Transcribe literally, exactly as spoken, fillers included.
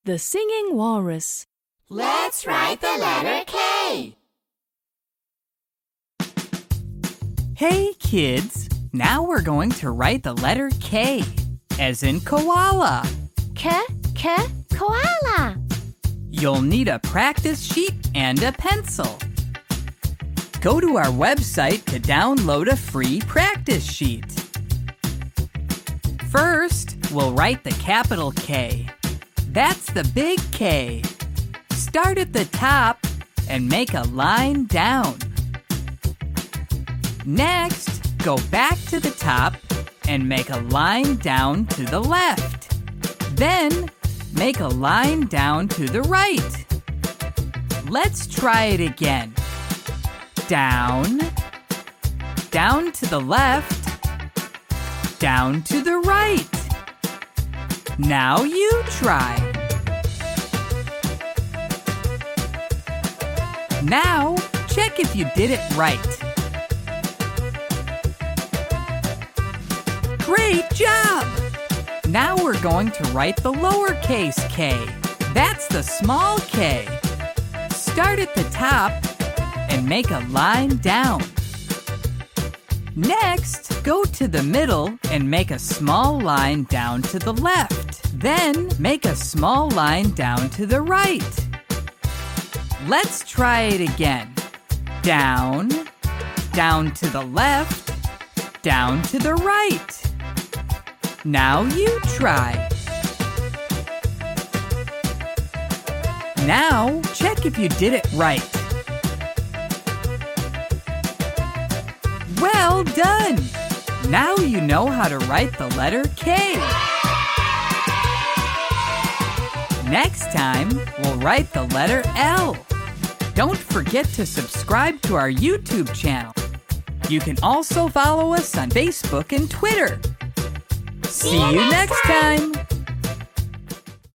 The Singing Walrus. Let's write the letter K. Hey, kids. Now we're going to write the letter K, as in koala. K, K, koala. You'll need a practice sheet and a pencil. Go to our website to download a free practice sheet. First, we'll write the capital K. That's the big K. Start at the top and make a line down. Next, go back to the top and make a line down to the left. Then, make a line down to the right. Let's try it again. Down, down to the left, down to the right. Now you try. Now, check if you did it right. Great job! Now we're going to write the lowercase k. That's the small k. Start at the top and make a line down. Next, go to the middle and make a small line down to the left. Then, make a small line down to the right. Let's try it again. Down, down to the left, down to the right. Now you try. Now, check if you did it right. Well done! Now you know how to write the letter K. Next time, we'll write the letter L. Don't forget to subscribe to our YouTube channel. You can also follow us on Facebook and Twitter. See you next time!